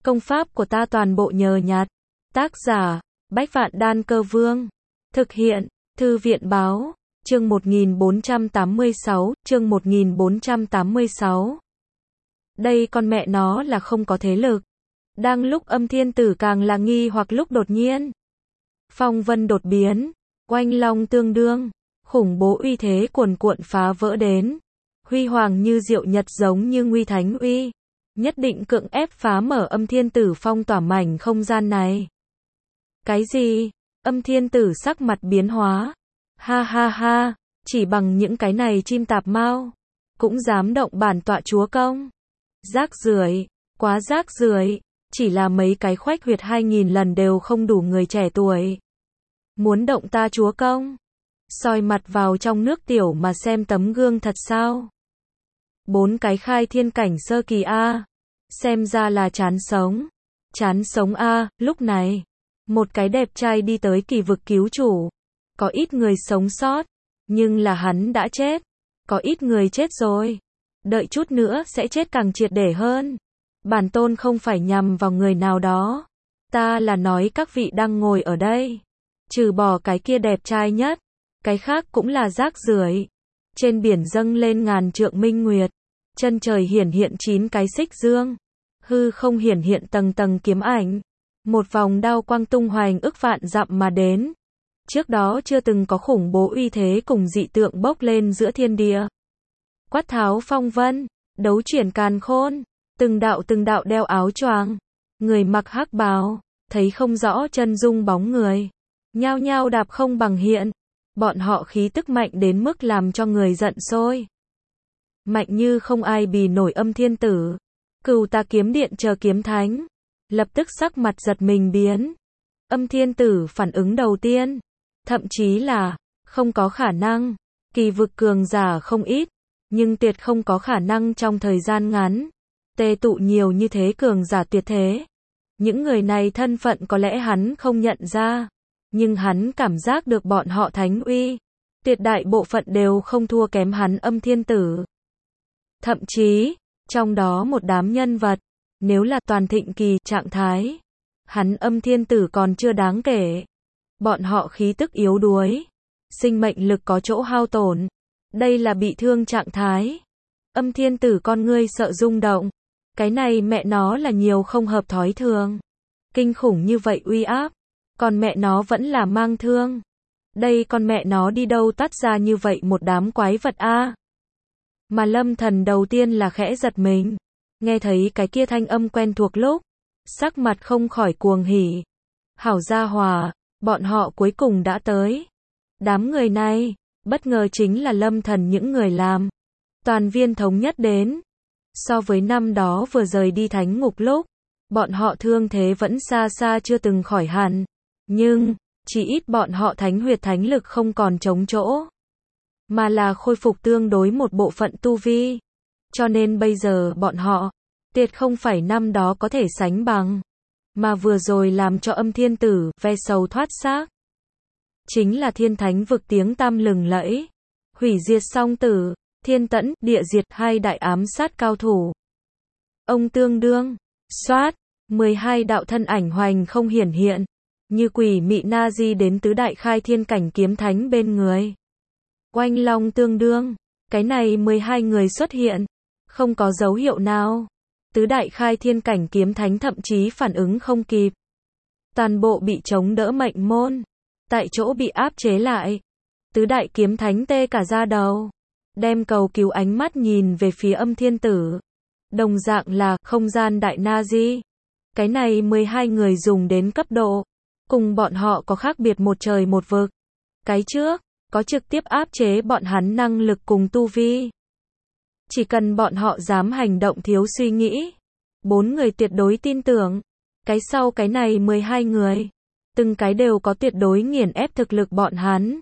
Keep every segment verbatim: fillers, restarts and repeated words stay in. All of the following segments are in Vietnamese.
Công pháp của ta toàn bộ nhờ nhặt. Tác giả, Bách Vạn Đan Cơ Vương. Thực hiện, Thư viện Báo. Chương một nghìn bốn trăm tám mươi sáu, chương một nghìn bốn trăm tám mươi sáu. Đây con mẹ nó là không có thế lực. Đang lúc Âm Thiên Tử càng là nghi hoặc lúc đột nhiên. Phong vân đột biến, oanh long tương đương, khủng bố uy thế cuồn cuộn phá vỡ đến. Huy hoàng như diệu nhật giống như nguy thánh uy. Nhất định cưỡng ép phá mở Âm Thiên Tử phong tỏa mảnh không gian này. Cái gì? Âm Thiên Tử sắc mặt biến hóa. Ha ha ha, chỉ bằng những cái này chim tạp mao, cũng dám động bản tọa chúa công. Rác rưởi, quá rác rưởi, chỉ là mấy cái khoách huyệt hai nghìn lần đều không đủ người trẻ tuổi. Muốn động ta chúa công? Soi mặt vào trong nước tiểu mà xem tấm gương thật sao? Bốn cái khai thiên cảnh sơ kỳ A. Xem ra là chán sống. Chán sống A, lúc này. Một cái đẹp trai đi tới kỳ vực cứu chủ. Có ít người sống sót. Nhưng là hắn đã chết. Có ít người chết rồi. Đợi chút nữa sẽ chết càng triệt để hơn. Bản tôn không phải nhằm vào người nào đó. Ta là nói các vị đang ngồi ở đây. Trừ bỏ cái kia đẹp trai nhất. Cái khác cũng là rác rưởi. Trên biển dâng lên ngàn trượng minh nguyệt. Chân trời hiển hiện chín cái xích dương. Hư không hiển hiện tầng tầng kiếm ảnh. Một vòng đao quang tung hoành ức vạn dặm mà đến. Trước đó chưa từng có khủng bố uy thế cùng dị tượng bốc lên giữa thiên địa. Quát tháo phong vân, đấu chuyển càn khôn, từng đạo từng đạo đeo áo choàng, người mặc hắc bào, thấy không rõ chân dung bóng người, nhao nhao đạp không bằng hiện, bọn họ khí tức mạnh đến mức làm cho người giận sôi. Mạnh như không ai bì nổi Âm Thiên Tử, Cửu Tà kiếm điện chờ kiếm thánh, lập tức sắc mặt giật mình biến. Âm Thiên Tử phản ứng đầu tiên, thậm chí là, không có khả năng, kỳ vực cường giả không ít, nhưng tuyệt không có khả năng trong thời gian ngắn, tề tụ nhiều như thế cường giả tuyệt thế. Những người này thân phận có lẽ hắn không nhận ra, nhưng hắn cảm giác được bọn họ thánh uy, tuyệt đại bộ phận đều không thua kém hắn Âm Thiên Tử. Thậm chí, trong đó một đám nhân vật, nếu là toàn thịnh kỳ trạng thái, hắn Âm Thiên Tử còn chưa đáng kể. Bọn họ khí tức yếu đuối, sinh mệnh lực có chỗ hao tổn, đây là bị thương trạng thái. Âm Thiên Tử con ngươi sợ rung động, cái này mẹ nó là nhiều không hợp thói thường. Kinh khủng như vậy uy áp, còn mẹ nó vẫn là mang thương. Đây con mẹ nó đi đâu tắt ra như vậy một đám quái vật a. Mà Lâm Thần đầu tiên là khẽ giật mình, nghe thấy cái kia thanh âm quen thuộc lúc, sắc mặt không khỏi cuồng hỉ. Hảo gia hòa, bọn họ cuối cùng đã tới. Đám người này, bất ngờ chính là Lâm Thần những người làm. Toàn viên thống nhất đến. So với năm đó vừa rời đi thánh ngục lúc, bọn họ thương thế vẫn xa xa chưa từng khỏi hẳn. Nhưng, chỉ ít bọn họ thánh huyệt thánh lực không còn trống chỗ, mà là khôi phục tương đối một bộ phận tu vi. Cho nên bây giờ bọn họ, tuyệt không phải năm đó có thể sánh bằng, mà vừa rồi làm cho Âm Thiên Tử ve sầu thoát xác. Chính là thiên thánh vực tiếng tăm lừng lẫy, hủy diệt song tử, thiên tẫn, địa diệt hai đại ám sát cao thủ. Ông tương đương, xoát, mười hai đạo thân ảnh hoành không hiển hiện, như quỷ mị na di đến tứ đại khai thiên cảnh kiếm thánh bên người. Oanh long tương đương, cái này mười hai người xuất hiện, không có dấu hiệu nào. Tứ đại khai thiên cảnh kiếm thánh thậm chí phản ứng không kịp. Toàn bộ bị chống đỡ mệnh môn, tại chỗ bị áp chế lại. Tứ đại kiếm thánh tê cả da đầu, đem cầu cứu ánh mắt nhìn về phía Âm Thiên Tử. Đồng dạng là không gian đại na di. Cái này mười hai người dùng đến cấp độ, cùng bọn họ có khác biệt một trời một vực. Cái trước, có trực tiếp áp chế bọn hắn năng lực cùng tu vi. Chỉ cần bọn họ dám hành động thiếu suy nghĩ, bốn người tuyệt đối tin tưởng. Cái sau cái này mười hai người, từng cái đều có tuyệt đối nghiền ép thực lực bọn hắn.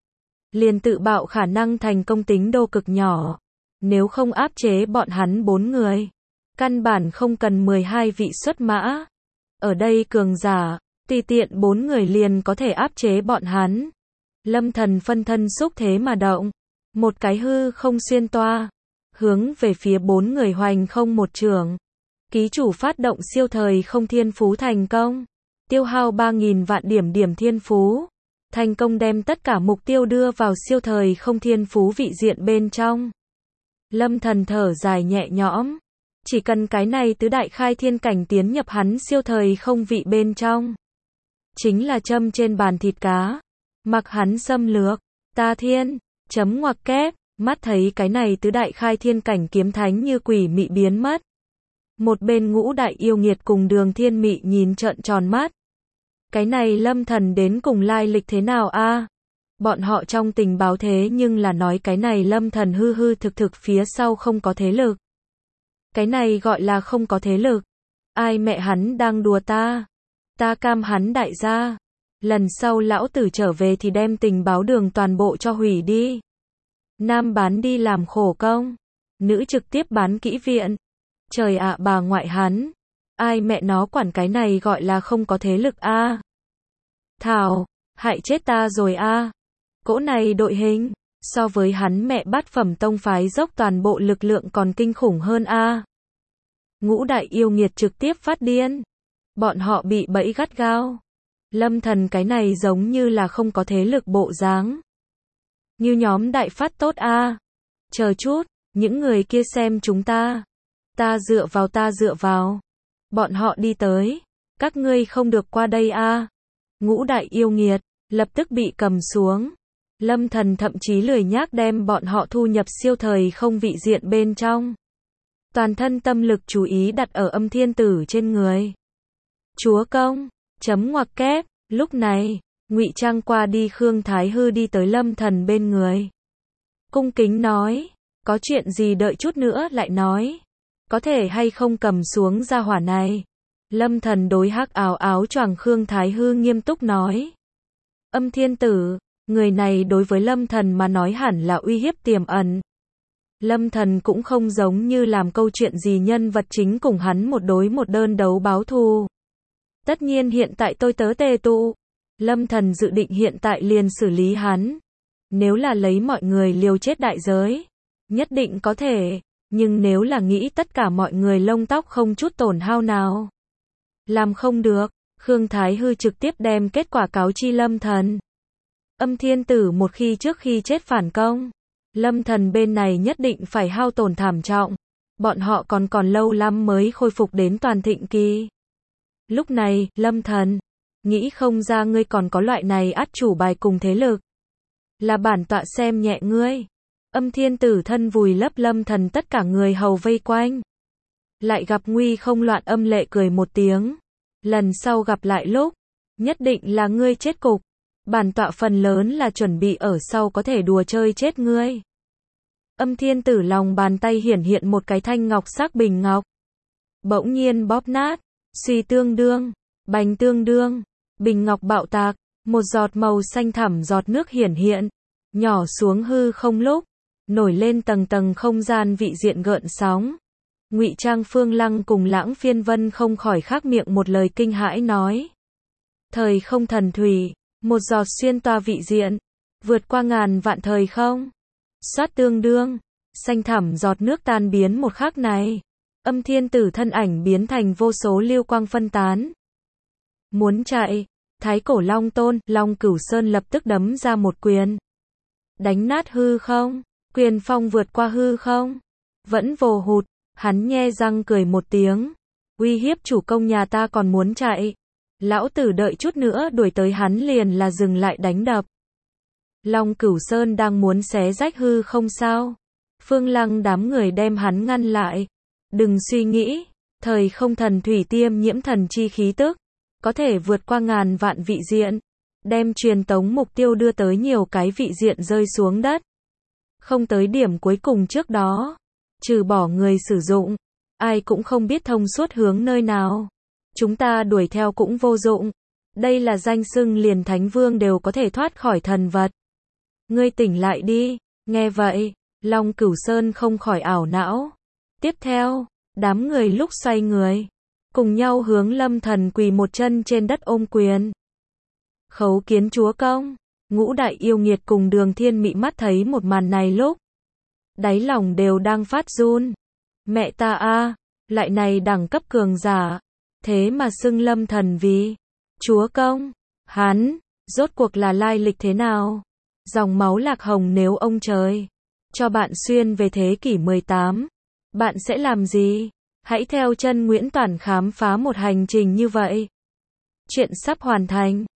Liền tự bạo khả năng thành công tính đô cực nhỏ. Nếu không áp chế bọn hắn bốn người, căn bản không cần mười hai vị xuất mã. Ở đây cường giả, tùy tiện bốn người liền có thể áp chế bọn hắn. Lâm Thần phân thân xúc thế mà động, một cái hư không xuyên toa, hướng về phía bốn người hoành không một trường. Ký chủ phát động siêu thời không thiên phú thành công. Tiêu hao ba nghìn vạn điểm điểm thiên phú. Thành công đem tất cả mục tiêu đưa vào siêu thời không thiên phú vị diện bên trong. Lâm Thần thở dài nhẹ nhõm. Chỉ cần cái này tứ đại khai thiên cảnh tiến nhập hắn siêu thời không vị bên trong. Chính là châm trên bàn thịt cá. Mặc hắn xâm lược. Ta thiên. Chấm ngoặc kép. Mắt thấy cái này tứ đại khai thiên cảnh kiếm thánh như quỷ mị biến mất. Một bên Ngũ đại yêu nghiệt cùng Đường Thiên Mị nhìn trợn tròn mắt. Cái này Lâm Thần đến cùng lai lịch thế nào a? Bọn họ trong tình báo thế nhưng là nói cái này Lâm Thần hư hư thực thực phía sau không có thế lực. Cái này gọi là không có thế lực. Ai mẹ hắn đang đùa ta? Ta cam hắn đại gia. Lần sau lão tử trở về thì đem tình báo đường toàn bộ cho hủy đi. Nam bán đi làm khổ công. Nữ trực tiếp bán kỹ viện. Trời ạ, bà ngoại hắn. Ai mẹ nó quản cái này gọi là không có thế lực a? À? Thảo, hại chết ta rồi a. À? Cỗ này đội hình, so với hắn mẹ bát phẩm tông phái dốc toàn bộ lực lượng còn kinh khủng hơn a. À? Ngũ đại yêu nghiệt trực tiếp phát điên. Bọn họ bị bẫy gắt gao. Lâm Thần cái này giống như là không có thế lực bộ dáng. Như nhóm đại phát tốt a. À? Chờ chút, những người kia xem chúng ta. Ta dựa vào ta dựa vào. Bọn họ đi tới. Các ngươi không được qua đây a. À? Ngũ đại yêu nghiệt, lập tức bị cầm xuống. Lâm Thần thậm chí lười nhác đem bọn họ thu nhập siêu thời không vị diện bên trong. Toàn thân tâm lực chú ý đặt ở Âm Thiên Tử trên người. Chúa công, chấm ngoặc kép, lúc này, ngụy trang qua đi Khương Thái Hư đi tới Lâm Thần bên người. Cung kính nói, có chuyện gì đợi chút nữa lại nói. Có thể hay không cầm xuống gia hỏa này. Lâm Thần đối hắc áo áo choàng Khương Thái Hư nghiêm túc nói. Âm Thiên Tử, người này đối với Lâm Thần mà nói hẳn là uy hiếp tiềm ẩn. Lâm Thần cũng không giống như làm câu chuyện gì nhân vật chính cùng hắn một đối một đơn đấu báo thù. Tất nhiên hiện tại tôi tớ tề tụ. Lâm Thần dự định hiện tại liền xử lý hắn. Nếu là lấy mọi người liều chết đại giới, nhất định có thể. Nhưng nếu là nghĩ tất cả mọi người lông tóc không chút tổn hao nào, làm không được. Khương Thái Hư trực tiếp đem kết quả cáo chi Lâm Thần. Âm Thiên Tử một khi trước khi chết phản công, Lâm Thần bên này nhất định phải hao tổn thảm trọng. Bọn họ còn còn lâu lắm mới khôi phục đến toàn thịnh kỳ. Lúc này, Lâm Thần, nghĩ không ra ngươi còn có loại này át chủ bài cùng thế lực. Là bản tọa xem nhẹ ngươi. Âm Thiên Tử thân vùi lấp Lâm Thần tất cả người hầu vây quanh. Lại gặp nguy không loạn âm lệ cười một tiếng. Lần sau gặp lại lúc, nhất định là ngươi chết cục. Bản tọa phần lớn là chuẩn bị ở sau có thể đùa chơi chết ngươi. Âm Thiên Tử lòng bàn tay hiển hiện một cái thanh ngọc sắc bình ngọc. Bỗng nhiên bóp nát, suy tương đương, bành tương đương, bình ngọc bạo tạc, một giọt màu xanh thẳm giọt nước hiển hiện, nhỏ xuống hư không lúc, nổi lên tầng tầng không gian vị diện gợn sóng. Ngụy Trang Phương Lăng cùng Lãng Phiên Vân không khỏi khắc miệng một lời kinh hãi nói. Thời không thần thủy, một giọt xuyên toa vị diện, vượt qua ngàn vạn thời không. Xoát tương đương, xanh thẳm giọt nước tan biến một khắc này. Âm Thiên Tử thân ảnh biến thành vô số lưu quang phân tán. Muốn chạy, Thái Cổ Long Tôn, Long Cửu Sơn lập tức đấm ra một quyền. Đánh nát hư không, quyền phong vượt qua hư không. Vẫn vồ hụt, hắn nhe răng cười một tiếng. Uy hiếp chủ công nhà ta còn muốn chạy. Lão tử đợi chút nữa đuổi tới hắn liền là dừng lại đánh đập. Long Cửu Sơn đang muốn xé rách hư không sao. Phương Lăng đám người đem hắn ngăn lại. Đừng suy nghĩ, thời không thần thủy tiêm nhiễm thần chi khí tức, có thể vượt qua ngàn vạn vị diện, đem truyền tống mục tiêu đưa tới nhiều cái vị diện rơi xuống đất. Không tới điểm cuối cùng trước đó, trừ bỏ người sử dụng, ai cũng không biết thông suốt hướng nơi nào. Chúng ta đuổi theo cũng vô dụng. Đây là danh xưng liền Thánh Vương đều có thể thoát khỏi thần vật. Ngươi tỉnh lại đi. Nghe vậy, Long Cửu Sơn không khỏi ảo não. Tiếp theo, đám người lúc xoay người, cùng nhau hướng Lâm Thần quỳ một chân trên đất ôm quyền. Khấu kiến chúa công. Ngũ đại yêu nghiệt cùng Đường Thiên Mị mắt thấy một màn này lúc, đáy lòng đều đang phát run. Mẹ ta a, Lại này đẳng cấp cường giả, thế mà xưng lâm thần vì chúa công. Hắn, rốt cuộc là lai lịch thế nào? Dòng máu Lạc Hồng nếu ông trời cho bạn xuyên về thế kỷ mười tám, bạn sẽ làm gì? Hãy theo chân Nguyễn Toản khám phá một hành trình như vậy. Chuyện sắp hoàn thành.